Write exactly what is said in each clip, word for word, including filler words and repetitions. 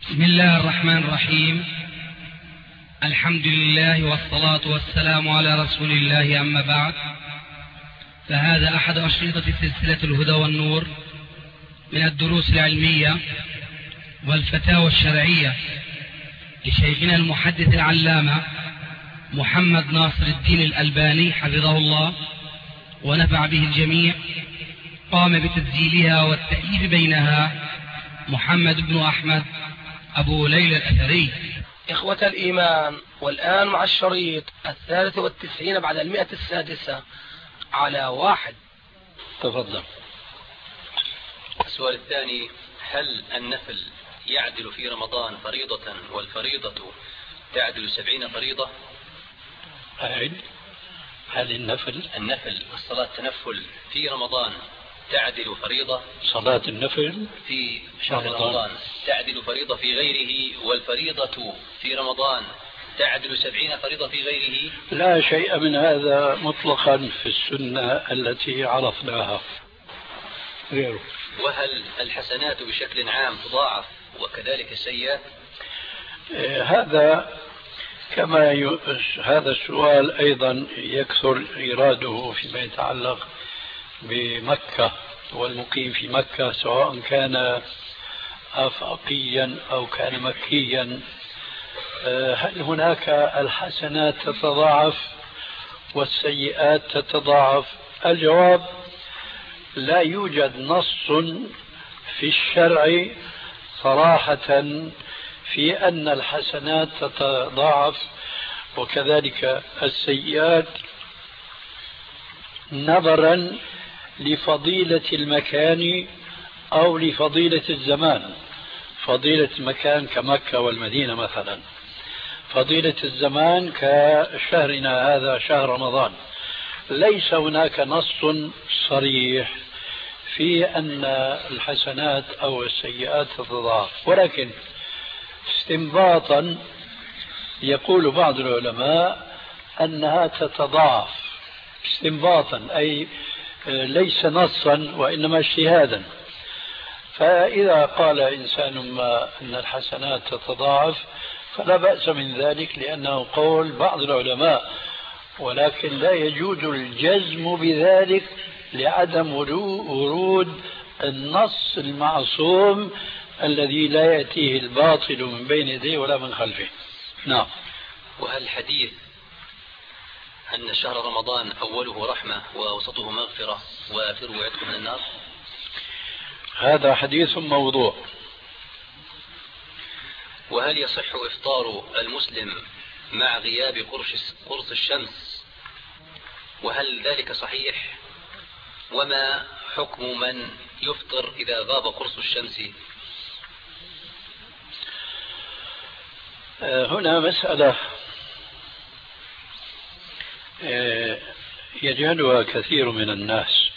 بسم الله الرحمن الرحيم. الحمد لله والصلاة والسلام على رسول الله، أما بعد، فهذا أحد أشرطة سلسلة الهدى والنور من الدروس العلمية والفتاوى الشرعية لشيخنا المحدث العلامة محمد ناصر الدين الألباني حفظه الله ونفع به الجميع. قام بتسجيلها والتأليف بينها محمد بن أحمد أبو ليلى الأثري. إخوة الإيمان، والآن مع الشريط الثالث والتسعين بعد المئة السادسة على واحد. تفضل. السؤال الثاني: هل النفل يعدل في رمضان فريضة والفريضة تعدل سبعين فريضة؟ أعد. هل النفل النفل الصلاة تنفل في رمضان تعدل فريضة؟ صلاة النفل في شهر رمضان, رمضان تعدل فريضة في غيره، والفريضة في رمضان تعدل سبعين فريضة في غيره؟ لا شيء من هذا مطلقا في السنة التي عرفناها غيره. وهل الحسنات بشكل عام تضاعف وكذلك السيئات؟ إيه هذا كما ي... هذا السؤال أيضا يكثر إيراده فيما يتعلق بمكة والمقيم في مكة، سواء كان آفاقيا أو كان مكيا. هل هناك الحسنات تتضاعف والسيئات تتضاعف؟ الجواب: لا يوجد نص في الشرع صراحة في أن الحسنات تتضاعف وكذلك السيئات، نظرا لفضيلة المكان أو لفضيلة الزمان. فضيلة المكان كمكة والمدينة مثلا، فضيلة الزمان كشهرنا هذا شهر رمضان. ليس هناك نص صريح في أن الحسنات أو السيئات تتضاعف، ولكن استنباطا يقول بعض العلماء أنها تتضاعف استنباطا، أي ليس نصا وإنما اجتهادا. فإذا قال إنسان ما أن الحسنات تتضاعف فلا بأس من ذلك، لأنه قول بعض العلماء، ولكن لا يجوز الجزم بذلك لعدم ورود النص المعصوم الذي لا يأتيه الباطل من بين يديه ولا من خلفه. نعم. وهل حديث أن شهر رمضان أوله رحمة ووسطه مغفرة وآخره عتق من النار؟ هذا حديث موضوع. وهل يصح إفطار المسلم مع غياب قرص الشمس؟ وهل ذلك صحيح؟ وما حكم من يفطر إذا غاب قرص الشمس؟ هنا مسألة يجهلها كثير من الناس،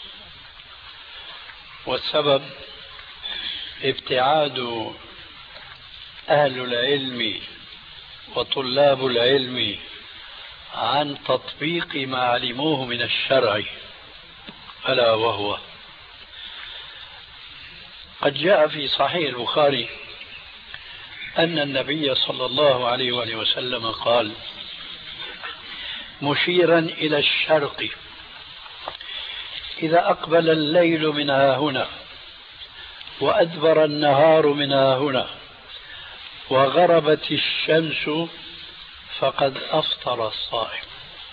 والسبب ابتعاد أهل العلم وطلاب العلم عن تطبيق ما علموه من الشرع، ألا وهو قد جاء في صحيح البخاري أن النبي صلى الله عليه وآله وسلم قال مشيرا إلى الشرق: إذا أقبل الليل من ها هنا وأدبر النهار من ها هنا وغربت الشمس فقد أفطر الصائم.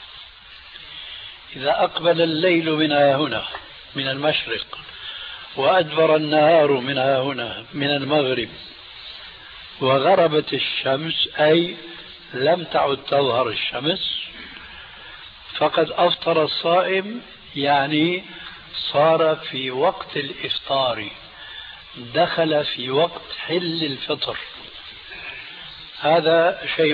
إذا أقبل الليل من ها هنا من المشرق وأدبر النهار من ها هنا من المغرب وغربت الشمس، أي لم تعد تظهر الشمس، فقد أفطر الصائم، يعني صار في وقت الإفطار، دخل في وقت حل الفطر. هذا شيء.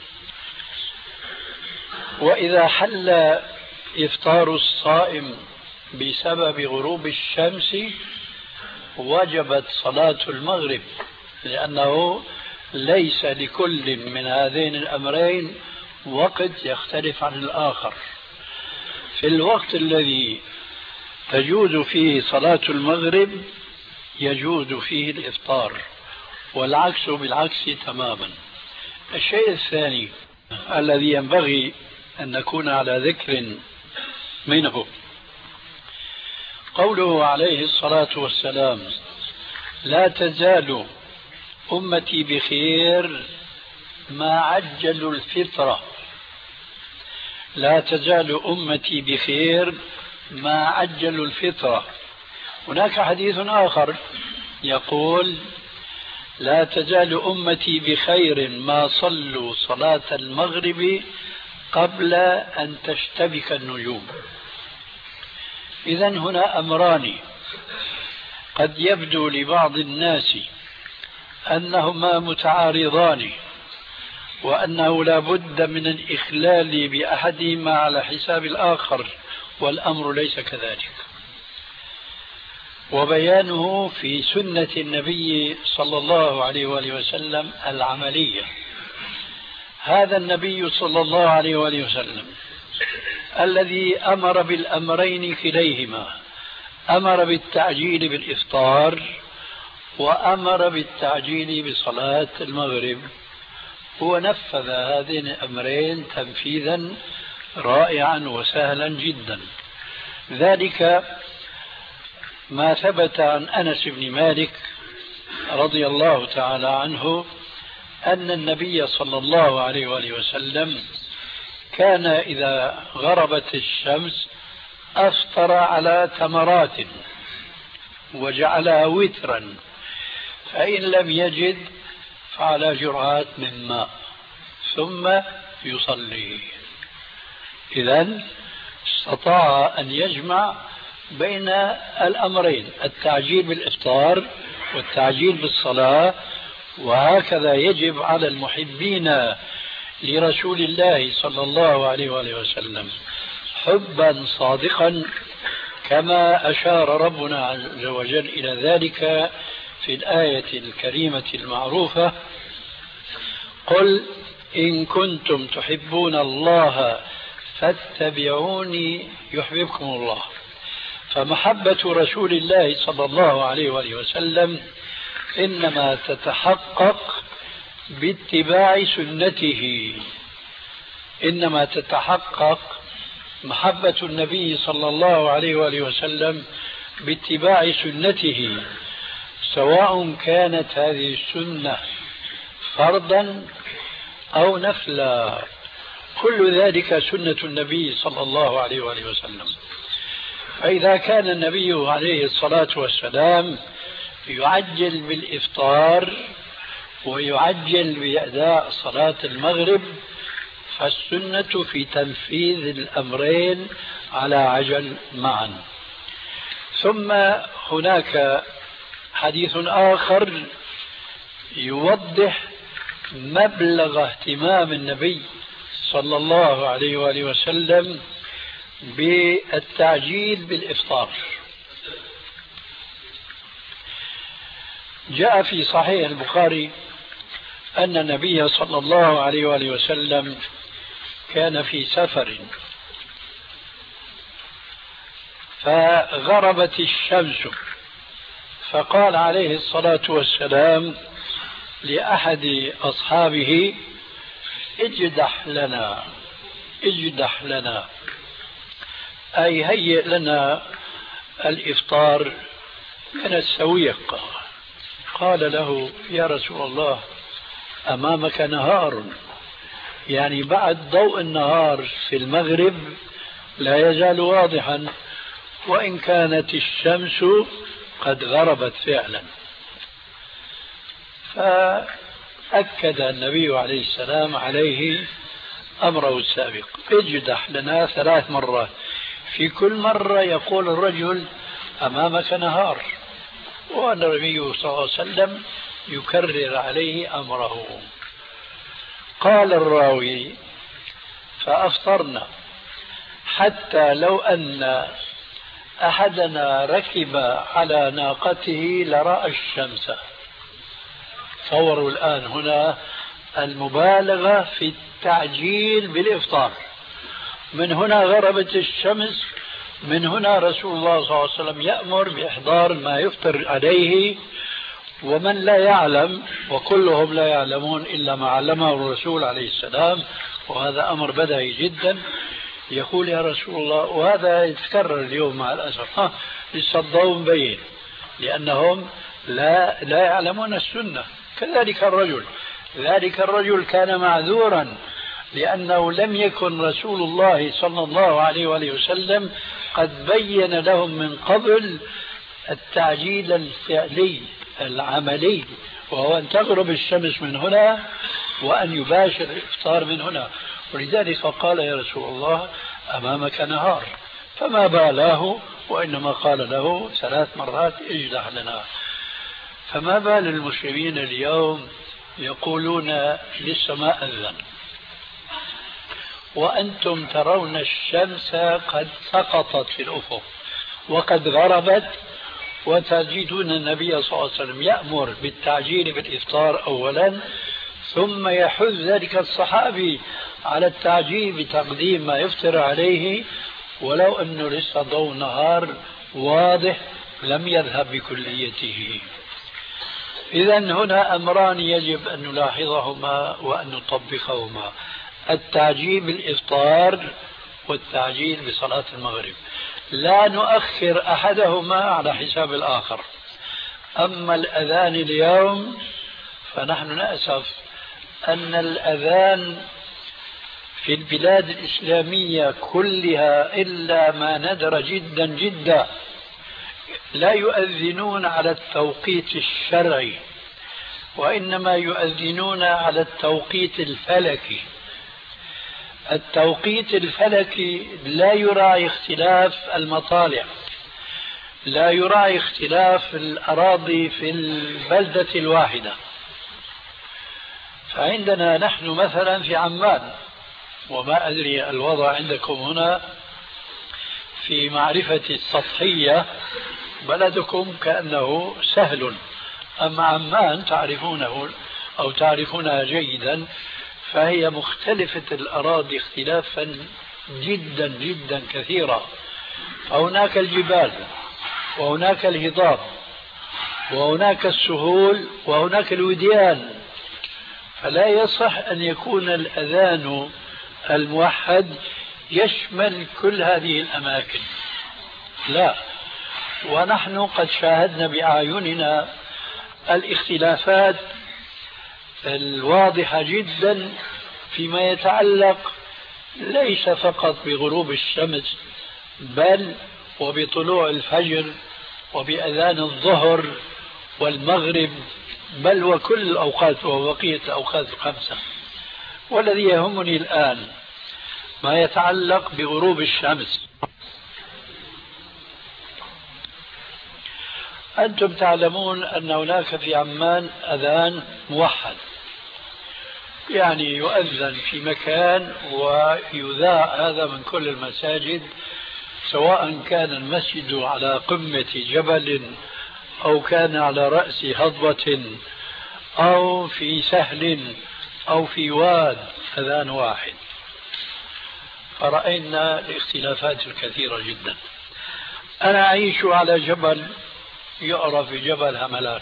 وإذا حل إفطار الصائم بسبب غروب الشمس وجبت صلاة المغرب، لأنه ليس لكل من هذين الأمرين وقت يختلف عن الآخر. في الوقت الذي تجوز فيه صلاة المغرب يجوز فيه الإفطار، والعكس بالعكس تماما. الشيء الثاني الذي ينبغي أن نكون على ذكر منه قوله عليه الصلاة والسلام: لا تزال أمتي بخير ما عجلوا الفطرة. لا تزال أمتي بخير ما عجلوا الفطرة. هناك حديث آخر يقول: لا تزال أمتي بخير ما صلوا صلاة المغرب قبل أن تشتبك النجوم. إذن هنا أمران قد يبدو لبعض الناس أنهما متعارضان وأنه لا بد من الإخلال بأحدهما على حساب الآخر، والأمر ليس كذلك، وبيانه في سنة النبي صلى الله عليه وآله وسلم العملية. هذا النبي صلى الله عليه وآله وسلم الذي أمر بالأمرين كليهما، أمر بالتعجيل بالإفطار وأمر بالتعجيل بصلاة المغرب، هو نفذ هذين الأمرين تنفيذا رائعا وسهلا جدا. ذلك ما ثبت عن أنس بن مالك رضي الله تعالى عنه أن النبي صلى الله عليه وآله وسلم كان إذا غربت الشمس أفطر على تمرات وجعلها وترا، فإن لم يجد فعلى جرعات من ماء ثم يصلي. إذن استطاع أن يجمع بين الأمرين، التعجيل بالإفطار والتعجيل بالصلاة. وهكذا يجب على المحبين لرسول الله صلى الله عليه وآله وسلم حبا صادقا، كما أشار ربنا عز وجل إلى ذلك في الآية الكريمة المعروفة: قل إن كنتم تحبون الله فاتبعوني يحببكم الله. فمحبة رسول الله صلى الله عليه وآله وسلم إنما تتحقق باتباع سنته، إنما تتحقق محبة النبي صلى الله عليه وآله وسلم باتباع سنته، سواء كانت هذه السنة فرضا أو نفلا، كل ذلك سنة النبي صلى الله عليه وآله وسلم. فإذا كان النبي عليه الصلاة والسلام يعجل بالإفطار ويعجل بأداء صلاة المغرب، فالسنة في تنفيذ الأمرين على عجل معا. ثم هناك حديث آخر يوضح مبلغ اهتمام النبي صلى الله عليه وآله وسلم بالتعجيل بالإفطار. جاء في صحيح البخاري أن النبي صلى الله عليه وآله وسلم كان في سفر فغربت الشمس، فقال عليه الصلاة والسلام لأحد أصحابه: اجدح لنا اجدح لنا، أي هيئ لنا الإفطار من السويق. قال له: يا رسول الله، أمامك نهار، يعني بعد ضوء النهار في المغرب لا يزال واضحا وإن كانت الشمس قد غربت فعلا. فأكد النبي عليه السلام عليه أمره السابق: اجدح لنا ثلاث مرات، في كل مرة يقول الرجل: أمامك نهار، والنبي صلى الله عليه وسلم يكرر عليه أمره. قال الراوي: فأفطرنا حتى لو أن أحدنا ركب على ناقته لرأى الشمس. تصوروا الآن هنا المبالغة في التعجيل بالإفطار. من هنا غربت الشمس، من هنا رسول الله صلى الله عليه وسلم يأمر بإحضار ما يفطر عليه، ومن لا يعلم، وكلهم لا يعلمون إلا ما علمه الرسول عليه السلام، وهذا أمر بديهي جدا، يقول يا رسول الله، وهذا يتكرر اليوم مع الأسف، ها لسه الضوء مبين، لأنهم لا لا يعلمون السنة. كذلك الرجل، ذلك الرجل كان معذورا لأنه لم يكن رسول الله صلى الله عليه وآله وسلم قد بين لهم من قبل التعجيل الفعلي العملي، وهو أن تغرب الشمس من هنا وأن يباشر الإفطار من هنا. ولذلك قال يا رسول الله أمامك نهار، فما بالاه، وإنما قال له ثلاث مرات اجلح لنا. فما بال المسلمين اليوم يقولون لسه ما أذن وأنتم ترون الشمس قد سقطت في الأفق وقد غربت، وتجدون النبي صلى الله عليه وسلم يأمر بالتعجيل بالإفطار أولا، ثم يحث ذلك الصحابي على التعجيل بتقديم ما يفطر عليه ولو أنه لسه ضوء نهار واضح لم يذهب بكليته. إذن هنا أمران يجب أن نلاحظهما وأن نطبقهما: التعجيل بالإفطار والتعجيل بصلاة المغرب، لا نؤخر أحدهما على حساب الآخر. أما الأذان اليوم فنحن نأسف أن الأذان في البلاد الإسلامية كلها إلا ما ندر جدا جدا لا يؤذنون على التوقيت الشرعي، وإنما يؤذنون على التوقيت الفلكي. التوقيت الفلكي لا يراعي اختلاف المطالع، لا يراعي اختلاف الأراضي في البلدة الواحدة. فعندنا نحن مثلا في عمان، وما أدري الوضع عندكم هنا في معرفة السطحية، بلدكم كأنه سهل، أما عمان تعرفونه أو تعرفونها جيدا، فهي مختلفة الأراضي اختلافا جدا جدا كثيرا. فهناك الجبال، وهناك الهضاب، وهناك السهول، وهناك الوديان، فلا يصح أن يكون الأذان الموحد يشمل كل هذه الأماكن، لا. ونحن قد شاهدنا بأعيننا الاختلافات الواضحة جدا فيما يتعلق ليس فقط بغروب الشمس، بل وبطلوع الفجر وبأذان الظهر والمغرب، بل وكل الأوقات وبقية الأوقات الخمسة. والذي يهمني الآن ما يتعلق بغروب الشمس. أنتم تعلمون أن هناك في عمان أذان موحد، يعني يؤذن في مكان ويذاع هذا من كل المساجد، سواء كان المسجد على قمة جبل أو كان على رأس هضبة أو في سهل أو في واد، أذان واحد. فرأينا الاختلافات الكثيرة جدا. أنا أعيش على جبل يعرف بجبل هملان،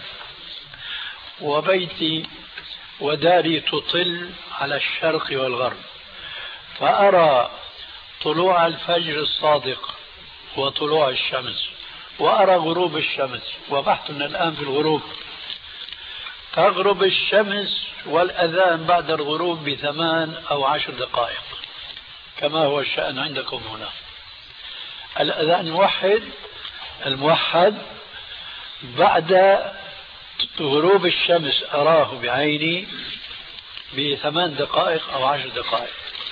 وبيتي وداري تطل على الشرق والغرب، فأرى طلوع الفجر الصادق وطلوع الشمس، وأرى غروب الشمس، وبحثنا الآن في الغروب. تغرب الشمس والأذان بعد الغروب بثمان أو عشر دقائق كما هو الشأن عندكم هنا. الأذان الموحد الموحد بعد غروب الشمس أراه بعيني بثمان دقائق أو عشر دقائق.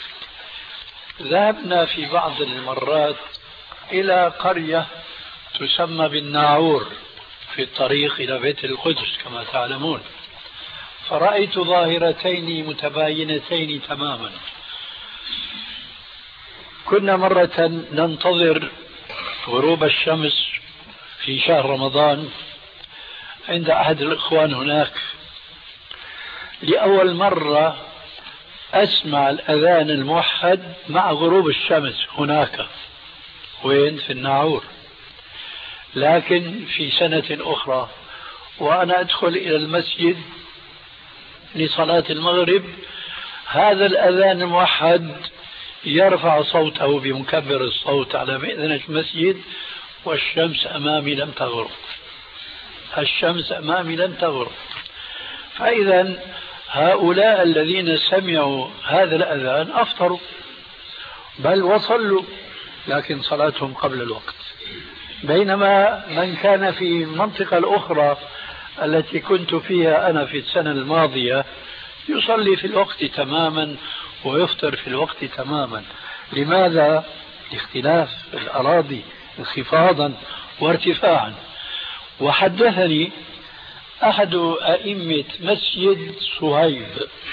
ذهبنا في بعض المرات إلى قرية تسمى بالناعور في الطريق إلى بيت القدس كما تعلمون، فرأيت ظاهرتين متباينتين تماما. كنا مرة ننتظر غروب الشمس في شهر رمضان عند أحد الإخوان هناك، لأول مرة أسمع الأذان الموحد مع غروب الشمس هناك، وين؟ في الناعور. لكن في سنة أخرى وأنا أدخل إلى المسجد لصلاة المغرب، هذا الأذان الموحد يرفع صوته بمكبر الصوت على مئذنة المسجد والشمس أمامي لم تغرب، الشمس أمامي لم تغرب. فإذا هؤلاء الذين سمعوا هذا الأذان أفطروا بل وصلوا، لكن صلاتهم قبل الوقت. بينما من كان في المنطقة الأخرى التي كنت فيها أنا في السنة الماضية يصلي في الوقت تماما ويفطر في الوقت تماما. لماذا؟ لاختلاف الأراضي انخفاضا وارتفاعا. وحدثني أحد أئمة مسجد صهيب،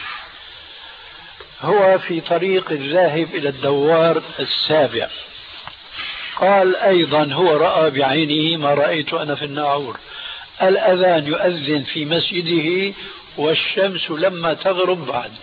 هو في طريق الذاهب إلى الدوار السابع، قال أيضا هو رأى بعينه ما رأيت أنا في الناعور، الأذان يؤذن في مسجده والشمس لما تغرب بعد.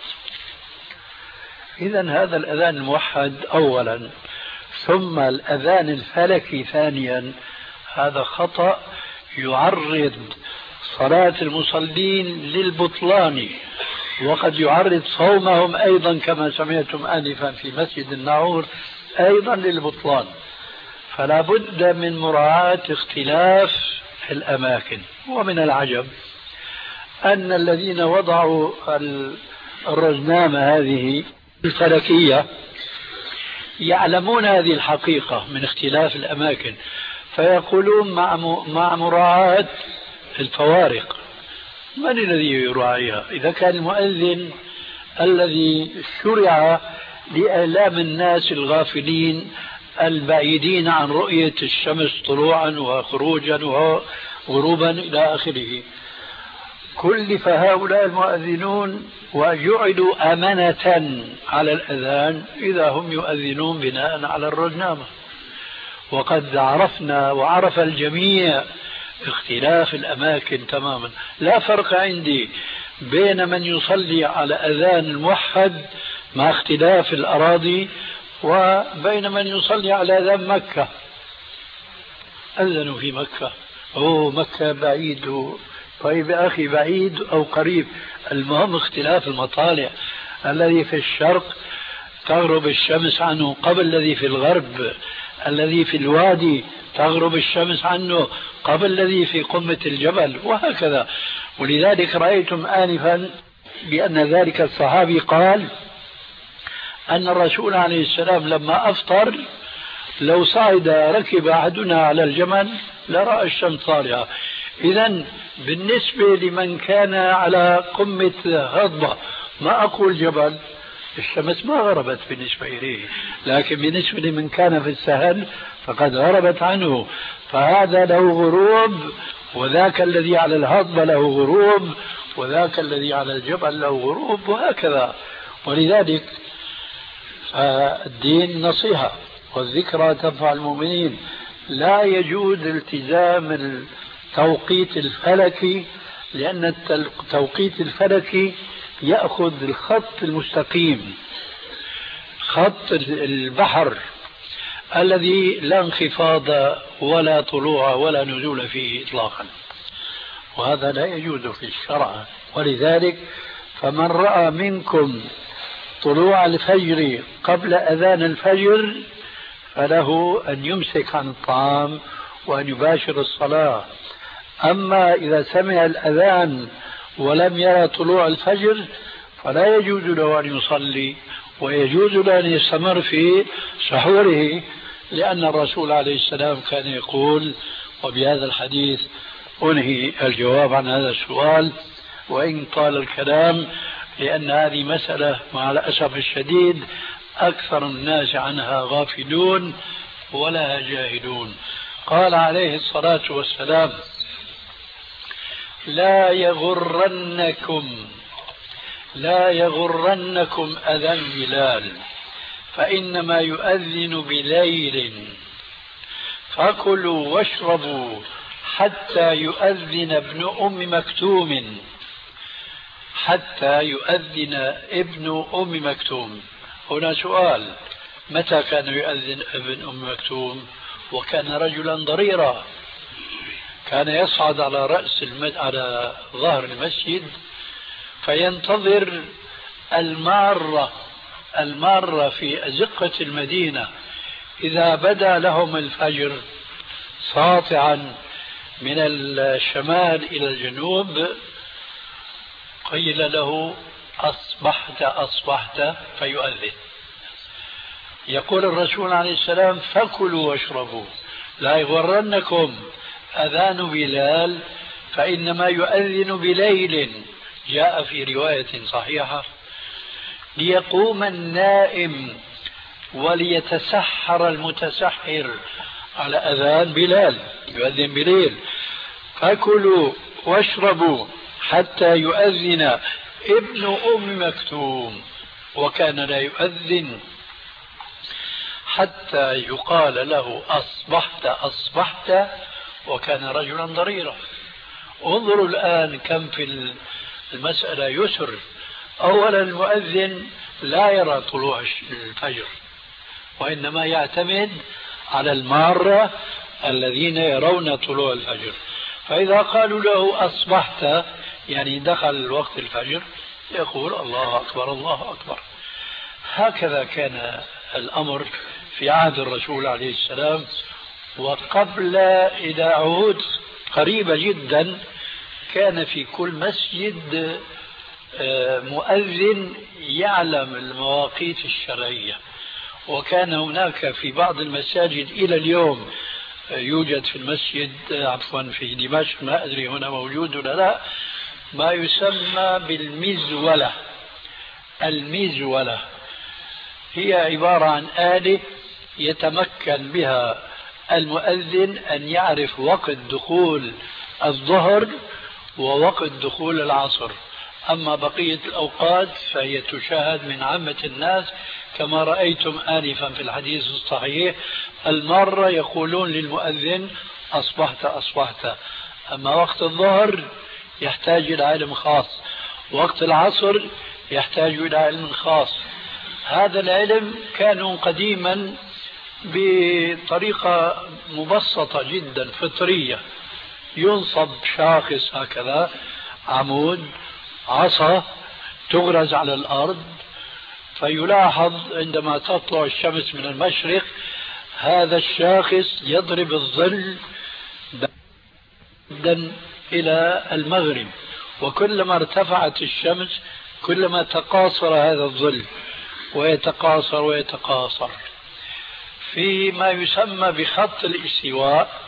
إذن هذا الأذان الموحد أولا، ثم الأذان الفلكي ثانيا، هذا خطأ يعرض صلاة المصلين للبطلان، وقد يعرض صومهم أيضا كما سمعتم آنفا في مسجد الناعور أيضا للبطلان. فلا بد من مراعاة اختلاف الأماكن. ومن العجب أن الذين وضعوا الرزنامة هذه الفلكية يعلمون هذه الحقيقة من اختلاف الأماكن، فيقولون مع مع مراعاة الفوارق. من الذي يراعيها؟ إذا كان المؤذن الذي شرع لإعلام الناس الغافلين البعيدين عن رؤية الشمس طلوعا وخروجا وغروبا إلى آخره، كلف هؤلاء المؤذنون وجعلوا أمانة على الأذان إذا هم يؤذنون بناء على الرزنامة. وقد عرفنا وعرف الجميع اختلاف الأماكن تماما. لا فرق عندي بين من يصلي على أذان الموحد مع اختلاف الأراضي وبين من يصلي على أذان مكة. أذنوا في مكة، أوه مكة بعيد، طيب يا أخي بعيد أو قريب، المهم اختلاف المطالع. الذي في الشرق تغرب الشمس عنه قبل الذي في الغرب، الذي في الوادي تغرب الشمس عنه قبل الذي في قمة الجبل، وهكذا. ولذلك رأيتم آنفا بأن ذلك الصحابي قال أن الرسول عليه السلام لما أفطر لو صعد ركب أحدنا على الجمل لرأى الشمس طالعة. إذن بالنسبة لمن كان على قمة هضبة، ما أقول جبل، الشمس ما غربت بالنسبة إليه، لكن بالنسبة لمن كان في السهل فقد غربت عنه، فهذا له غروب، وذاك الذي على الهضبة له غروب، وذاك الذي على الجبل له غروب، وهكذا. ولذلك الدين نصيحة والذكرى تنفع المؤمنين. لا يجوز التزام التوقيت الفلكي، لأن التوقيت الفلكي يأخذ الخط المستقيم، خط البحر الذي لا انخفاض ولا طلوع ولا نزول فيه إطلاقا، وهذا لا يجوز في الشرع. ولذلك فمن رأى منكم طلوع الفجر قبل أذان الفجر فله أن يمسك عن الطعام وأن يباشر الصلاة. أما إذا سمع الأذان ولم يرى طلوع الفجر فلا يجوز له أن يصلي، ويجوز له أن يستمر في سحوره، لأن الرسول عليه السلام كان يقول، وبهذا الحديث أنهي الجواب عن هذا السؤال وإن طال الكلام، لأن هذه مسألة مع الأسف الشديد أكثر الناس عنها غافلون ولا جاهلون. قال عليه الصلاة والسلام: لا يغرنكم لا يغرنكم أذان بلال فإنما يؤذن بليل، فكلوا واشربوا حتى يؤذن ابن أم مكتوم حتى يؤذن ابن أم مكتوم. هنا سؤال: متى كان يؤذن ابن أم مكتوم؟ وكان رجلا ضريرا، كان يصعد على رأس المد... على ظهر المسجد فينتظر المارة المارة في أزقة المدينة، إذا بدا لهم الفجر ساطعا من الشمال إلى الجنوب قيل له أصبحت أصبحت فيؤذن. يقول الرسول عليه السلام فكلوا واشربوا لا يغرنكم أذان بلال فإنما يؤذن بليل، جاء في رواية صحيحة ليقوم النائم وليتسحر المتسحر على أذان بلال يؤذن بليل. فكلوا واشربوا حتى يؤذن ابن أم مكتوم، وكان لا يؤذن حتى يقال له أصبحت أصبحت، وكان رجلا ضريرا. انظروا الآن كم في المسألة يسر. أولا المؤذن لا يرى طلوع الفجر، وإنما يعتمد على المارة الذين يرون طلوع الفجر، فإذا قالوا له أصبحت يعني دخل وقت الفجر يقول الله أكبر الله أكبر. هكذا كان الأمر في عهد الرسول عليه السلام. وقبل إلى عهود قريبة جدا كان في كل مسجد مؤذن يعلم المواقيت الشرعية، وكان هناك في بعض المساجد إلى اليوم يوجد في المسجد عفوا في دمشق، ما أدري هنا موجود ولا لا، ما يسمى بالمزولة. المزولة هي عبارة عن آلة يتمكن بها المؤذن أن يعرف وقت دخول الظهر ووقت دخول العصر، أما بقية الأوقات فهي تشاهد من عامة الناس كما رأيتم آنفا في الحديث الصحيح. المرة يقولون للمؤذن أصبحت أصبحت، أما وقت الظهر يحتاج إلى علم خاص، وقت العصر يحتاج إلى علم خاص. هذا العلم كانوا قديما بطريقة مبسطة جدا فطرية، ينصب شاخص هكذا عمود عصا تغرز على الأرض، فيلاحظ عندما تطلع الشمس من المشرق هذا الشاخص يضرب الظل جدا إلى المغرب، وكلما ارتفعت الشمس كلما تقاصر هذا الظل ويتقاصر ويتقاصر. في ما يسمى بخط الاستواء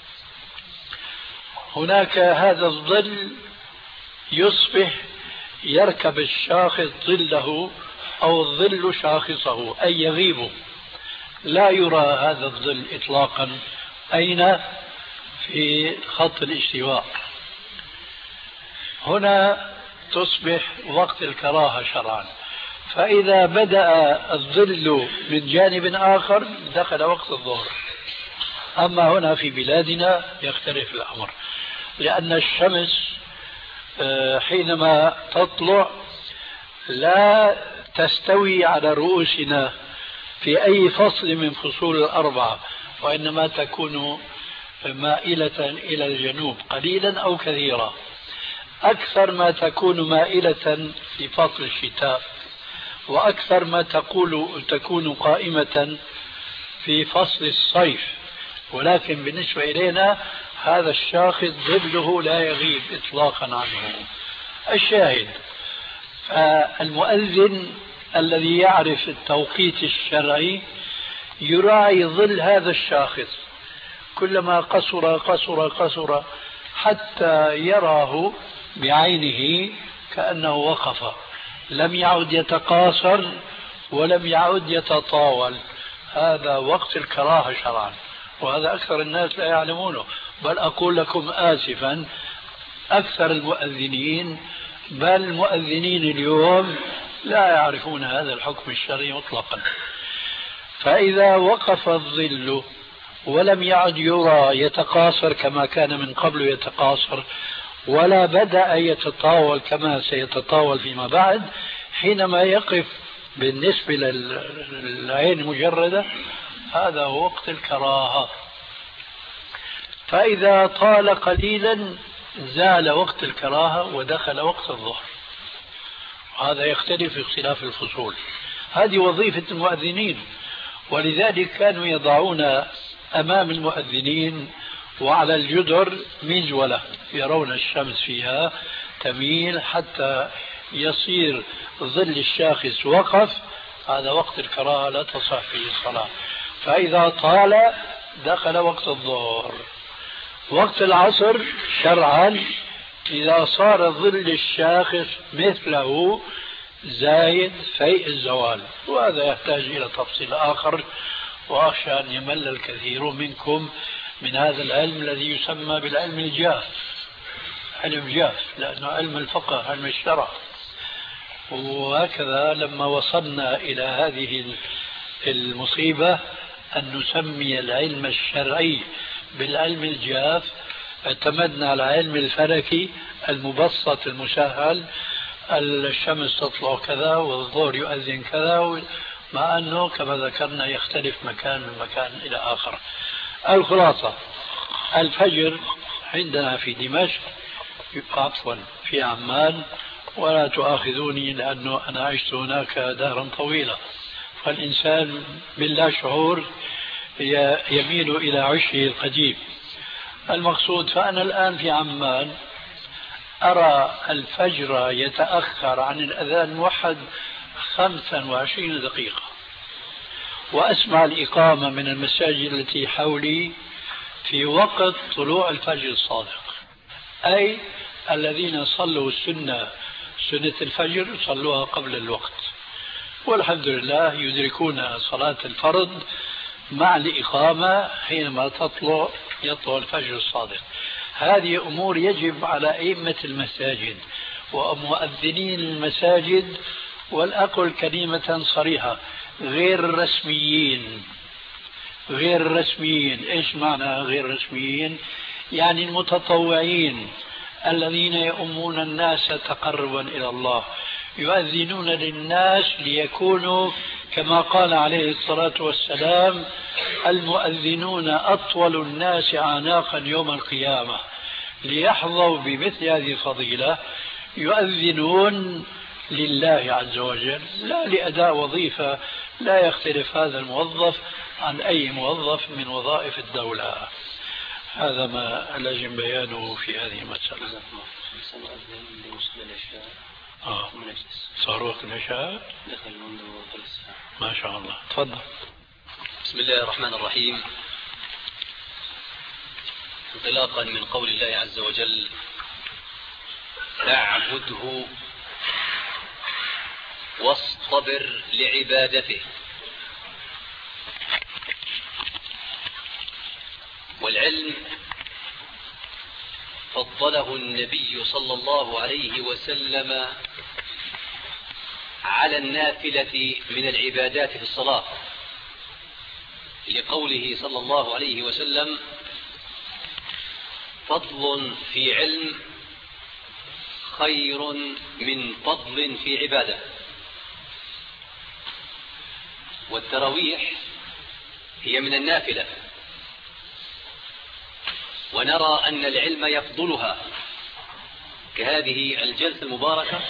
هناك هذا الظل يصبح يركب الشاخص ظله أو الظل شاخصه، أي يغيب، لا يرى هذا الظل إطلاقا. أين؟ في خط الاستواء. هنا تصبح وقت الكراهة شرعا، فإذا بدأ الظل من جانب آخر دخل وقت الظهر. أما هنا في بلادنا يختلف الأمر، لأن الشمس حينما تطلع لا تستوي على رؤوسنا في أي فصل من فصول الأربعة، وإنما تكون مائلة إلى الجنوب قليلا أو كثيرا، أكثر ما تكون مائلة في فصل الشتاء، وأكثر ما تقول تكون قائمة في فصل الصيف. ولكن بالنسبة إلينا هذا الشاخص ظله لا يغيب إطلاقا عنه. الشاهد، فالمؤذن الذي يعرف التوقيت الشرعي يراعي ظل هذا الشاخص، كلما قصر قصر قصر حتى يراه بعينه كأنه وقف، لم يعد يتقاصر ولم يعد يتطاول. هذا وقت الكراهة شرعا، وهذا أكثر الناس لا يعلمونه. بل أقول لكم آسفا أكثر المؤذنين بل المؤذنين اليوم لا يعرفون هذا الحكم الشرعي مطلقا. فإذا وقف الظل ولم يعد يرى يتقاصر كما كان من قبل يتقاصر، ولا بدأ يتطاول كما سيتطاول فيما بعد، حينما يقف بالنسبة للعين المجردة هذا هو وقت الكراهة. فإذا طال قليلا زال وقت الكراهة ودخل وقت الظهر. هذا يختلف في اختلاف الفصول. هذه وظيفة المؤذنين، ولذلك كانوا يضعون أمام المؤذنين وعلى الجدر مجولة يرون الشمس فيها تميل حتى يصير ظل الشاخص وقف، هذا وقت الكراهة لا تصح فيه الصلاة. فإذا طال دخل وقت الظهر. وقت العصر شرعا إذا صار ظل الشاخص مثله زايد فيء الزوال، وهذا يحتاج إلى تفصيل آخر، وأخشى أن يمل الكثير منكم من هذا العلم الذي يسمى بالعلم الجاف، علم جاف، لأنه علم الفقه علم الشرع. وهكذا لما وصلنا إلى هذه المصيبة أن نسمي العلم الشرعي بالعلم الجاف، اعتمدنا على علم الفلكي المبسط المسهل، الشمس تطلع كذا والظهر يؤذن كذا، مع أنه كما ذكرنا يختلف مكان من مكان إلى آخر. الخلاصة الفجر عندنا في دمشق، عفوا في عمان، ولا تؤاخذوني لأنه أنا عشت هناك دهرا طويلة، فالإنسان باللا شعور يميل إلى عشه القديم. المقصود فأنا الآن في عمان أرى الفجر يتأخر عن الأذان الموحد خمسا وعشرين دقيقة، وأسمع الإقامة من المساجد التي حولي في وقت طلوع الفجر الصادق، أي الذين صلوا السنة سنة الفجر صلوها قبل الوقت، والحمد لله يدركون صلاة الفرض مع الإقامة حينما تطلع يطلع الفجر الصادق. هذه أمور يجب على أئمة المساجد ومؤذنين المساجد، والأقل كلمة صريحة، غير رسميين. غير رسميين، إيش معنى غير رسميين؟ يعني المتطوعين الذين يؤمون الناس تقربا إلى الله، يؤذنون للناس ليكونوا كما قال عليه الصلاة والسلام: المؤذنون أطول الناس أعناقا يوم القيامة، ليحظوا بمثل هذه الفضيلة، يؤذنون لله عز وجل لا لأداء وظيفة. لا يختلف هذا الموظف عن أي موظف من وظائف الدولة. هذا ما لازم بيانه في هذه المسألة. آه. صار وقت العشاء؟ ما شاء الله. تفضل. بسم الله الرحمن الرحيم. انطلاقا من قول الله عز وجل: فاعبده واصطبر لعبادته. والعلم فضله النبي صلى الله عليه وسلم على النافلة من العبادات في الصلاة، لقوله صلى الله عليه وسلم: فضل في علم خير من فضل في عبادة. والتراويح هي من النافلة، ونرى أن العلم يفضلها كهذه الجلسة المباركة،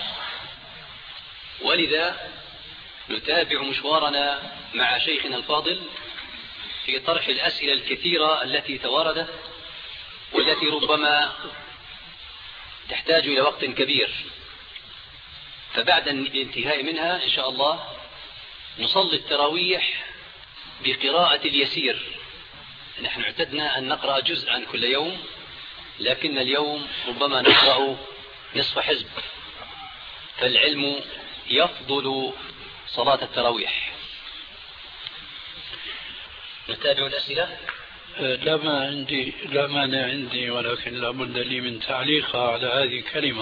ولذا نتابع مشوارنا مع شيخنا الفاضل في طرح الأسئلة الكثيرة التي تواردت والتي ربما تحتاج إلى وقت كبير. فبعد الانتهاء منها إن شاء الله نصلي التراويح بقراءة اليسير. نحن اعتدنا أن نقرأ جزءا كل يوم، لكن اليوم ربما نقرأ نصف حزب، فالعلم يفضل صلاة التراويح. نتابع الأسئلة. لا ما عندي لا مانع عندي، ولكن لابد لي من تعليقها على هذه الكلمة.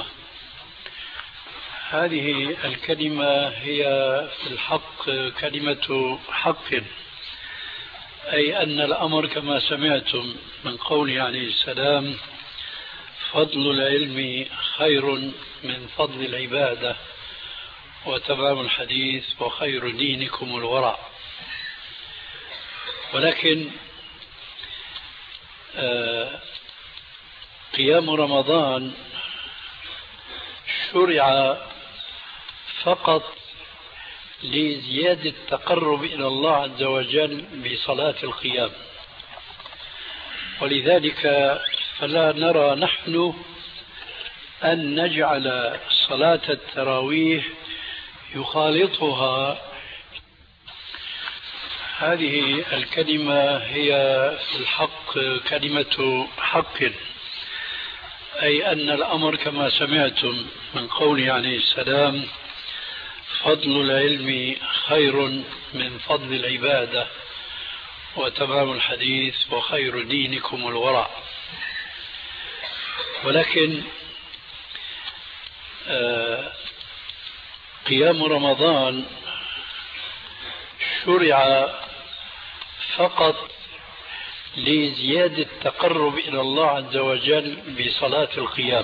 هذه الكلمة هي في الحق كلمة حق، أي أن الأمر كما سمعتم من قوله عليه السلام: فضل العلم خير من فضل العبادة، وتمام الحديث: وخير دينكم الورع. ولكن قيام رمضان شرع فقط لزيادة التقرب إلى الله عز وجل بصلاة القيام، ولذلك فلا نرى نحن أن نجعل صلاة التراويح يخالطها. هذه الكلمة هي في الحق كلمة حق، أي أن الأمر كما سمعتم من قوله عليه السلام: فضل العلم خير من فضل العبادة، وتمام الحديث: وخير دينكم الورع. ولكن آه قيام رمضان شرع فقط لزيادة التقرب إلى الله عز وجل بصلاة القيام،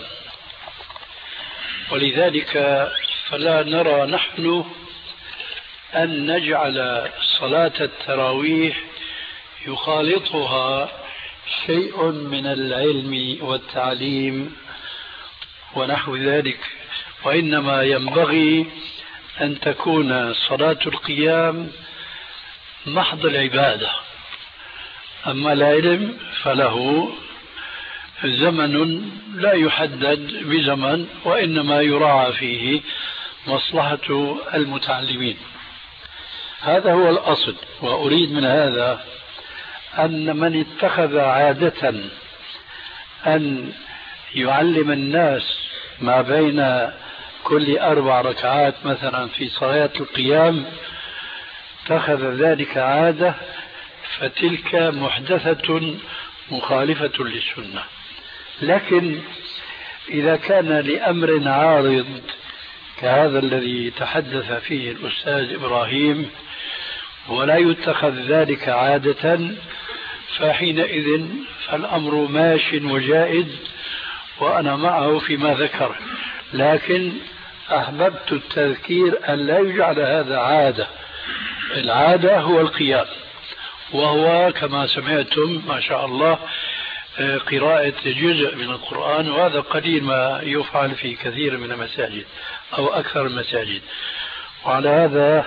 ولذلك فلا نرى نحن أن نجعل صلاة التراويح يخالطها شيء من العلم والتعليم ونحو ذلك، وإنما ينبغي أن تكون صلاة القيام محض العبادة. أما العلم فله زمن لا يحدد بزمن، وإنما يراعى فيه مصلحة المتعلمين. هذا هو الأصل. وأريد من هذا أن من اتخذ عادة أن يعلم الناس ما بين كل أربع ركعات مثلا في صلاة القيام اتخذ ذلك عادة، فتلك محدثة مخالفة للسنة. لكن إذا كان لأمر عارض كهذا الذي تحدث فيه الأستاذ إبراهيم ولا يتخذ ذلك عادة، فحينئذ فالأمر ماش وجائز، وأنا معه فيما ذكر. لكن أحببت التذكير أن لا يجعل هذا عادة. العادة هو القيام، وهو كما سمعتم ما شاء الله قراءة جزء من القرآن، وهذا قليل ما يفعل في كثير من المساجد أو أكثر المساجد. وعلى هذا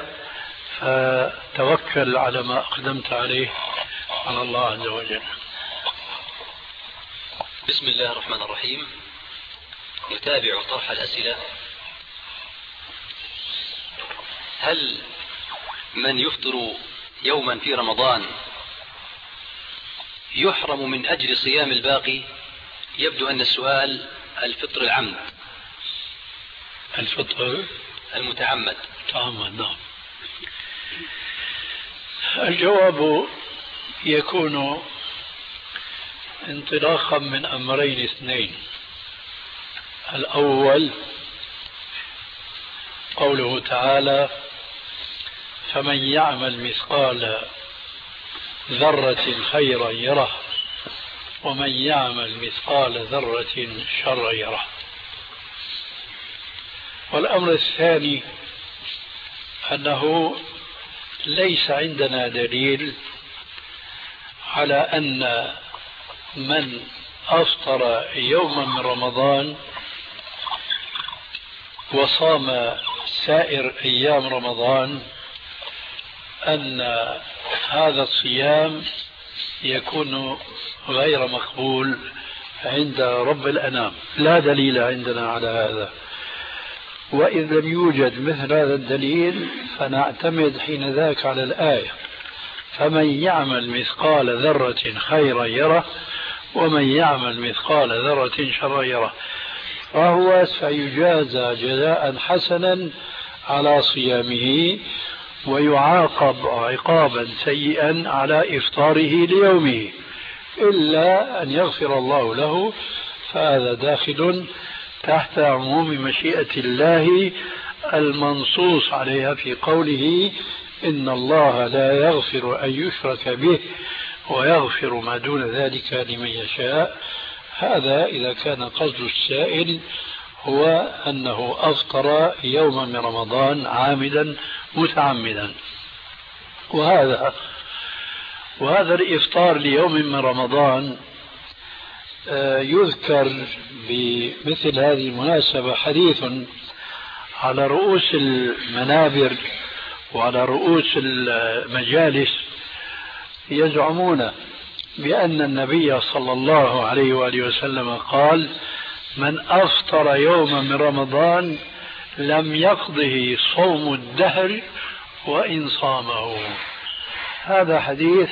فتوكل على ما أقدمت عليه على الله عز وجل. بسم الله الرحمن الرحيم. نتابع طرح الأسئلة. هل من يفطر يوما في رمضان يحرم من أجل صيام الباقي؟ يبدو أن السؤال الفطر العمد. الفطر المتعمد. تعمد. نعم. الجواب يكون انطلاقا من أمرين اثنين. الأول قوله تعالى: فمن يعمل مثقال ذرة خيرا يره ومن يعمل مثقال ذرة شرا يره. والأمر الثاني أنه ليس عندنا دليل على أن من أفطر يوما من رمضان وصام سائر أيام رمضان أن هذا الصيام يكون غير مقبول عند رب الأنام. لا دليل عندنا على هذا. وإذا لم يوجد مثل هذا الدليل فنعتمد حين ذاك على الآية: فمن يعمل مثقال ذرة خيرا يره ومن يعمل مثقال ذرة شرا يره. فهو سيجازى جزاء حسنا على صيامه ويعاقب عقابا سيئا على إفطاره ليومه، إلا أن يغفر الله له، فهذا داخل تحت عموم مشيئة الله المنصوص عليها في قوله: إن الله لا يغفر أن يشرك به ويغفر ما دون ذلك لمن يشاء. هذا إذا كان قصد السائل هو أنه أفطر يوما من رمضان عامدا متعمدا. وهذا وهذا الإفطار ليوم من رمضان يذكر بمثل هذه المناسبة حديث على رؤوس المنابر وعلى رؤوس المجالس يزعمون بأن النبي صلى الله عليه وآله وسلم قال: من أفطر يوما من رمضان لم يقضه صوم الدهر وإن صامه. هذا حديث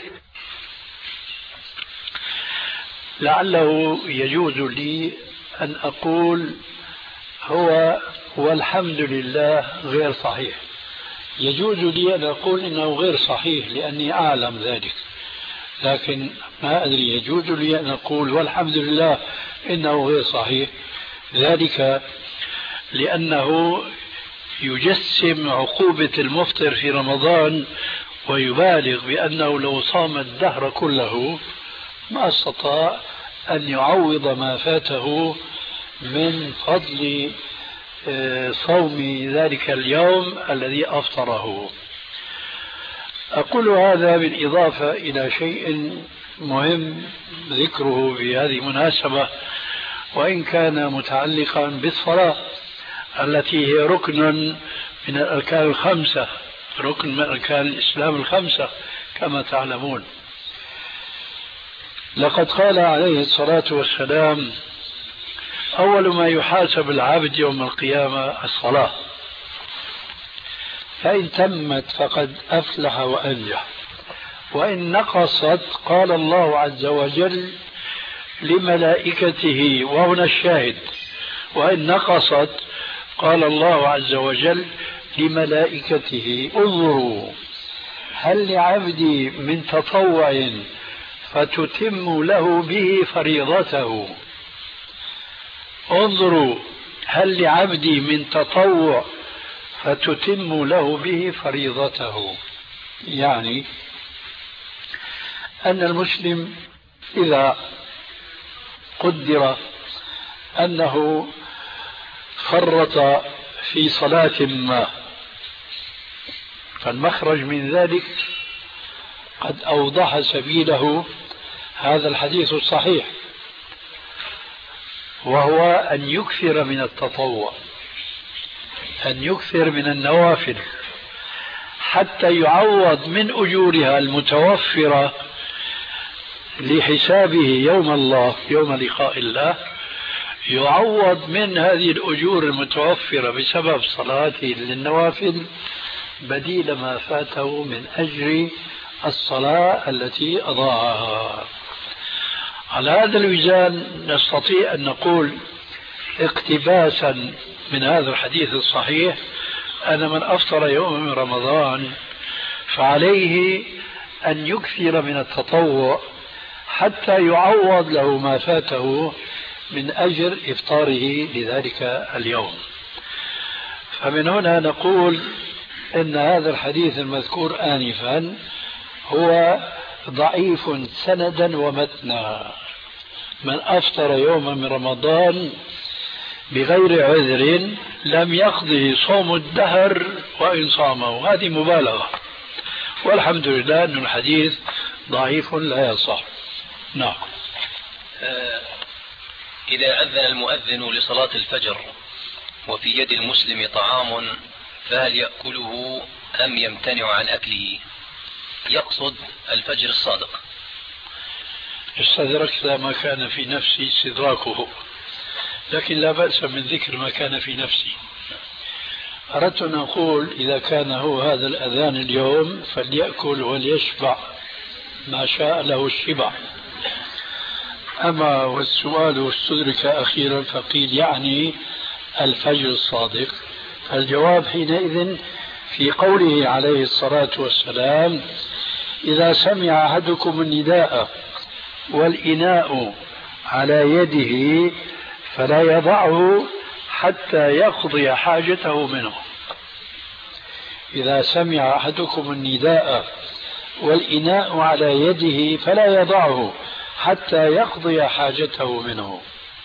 لعله يجوز لي أن أقول هو والحمد لله غير صحيح. يجوز لي أن أقول إنه غير صحيح لأني أعلم ذلك، لكن ما أدري يجوز لي أن أقول والحمد لله إنه غير صحيح، ذلك لأنه يجسم عقوبة المفطر في رمضان ويبالغ بأنه لو صام الدهر كله ما استطاع أن يعوض ما فاته من فضل صوم ذلك اليوم الذي أفطره. أقول هذا بالإضافة إلى شيء مهم ذكره في هذه المناسبة، وإن كان متعلقا بالصلاة التي هي ركن من الأركان الخمسة، ركن من أركان الإسلام الخمسة كما تعلمون. لقد قال عليه الصلاة والسلام: أول ما يحاسب العبد يوم القيامة الصلاة، فإن تمت فقد أفلح وأنجح، وإن نقصت قال الله عز وجل لملائكته، وهنا الشاهد، وإن نقصت قال الله عز وجل لملائكته: انظروا هل لعبدي من تطوع فتتم له به فريضته. انظروا هل لعبدي من تطوع فتتم له به فريضته. يعني أن المسلم إذا قدر أنه فرط في صلاة ما، فالمخرج من ذلك قد أوضح سبيله هذا الحديث الصحيح، وهو أن يكثر من التطوع، أن يكثر من النوافل حتى يعوض من أجورها المتوفرة لحسابه يوم الله، يوم لقاء الله، يعوض من هذه الأجور المتوفرة بسبب صلاته للنوافل بديل ما فاته من أجر الصلاة التي أضاعها. على هذا الوزان نستطيع أن نقول اقتباسا من هذا الحديث الصحيح أن من أفطر يوم من رمضان فعليه أن يكثر من التطوع حتى يعوض له ما فاته من أجر إفطاره لذلك اليوم. فمن هنا نقول إن هذا الحديث المذكور آنفا هو ضعيف سندا ومتنا. من أفطر يوما من رمضان بغير عذر لم يقضه صوم الدهر وإن صامه. هذه مبالغة، والحمد لله أن الحديث ضعيف لا يصح. نعم. إذا أذن المؤذن لصلاة الفجر وفي يد المسلم طعام فهل يأكله أم يمتنع عن أكله؟ يقصد الفجر الصادق. استدركت ما كان في نفسي استدراكه، لكن لا بأس من ذكر ما كان في نفسي. أردت أن أقول إذا كان هو هذا الأذان اليوم فليأكل وليشبع ما شاء له الشبع. أما والسؤال استدرك أخيرا فقيل يعني الفجر الصادق، فالجواب حينئذ في قوله عليه الصلاة والسلام: إذا سمع أحدكم النداء والإناء على يده فلا يضعه حتى يقضي حاجته منه. إذا سمع أحدكم النداء والإناء على يده فلا يضعه حتى يقضي حاجته منه.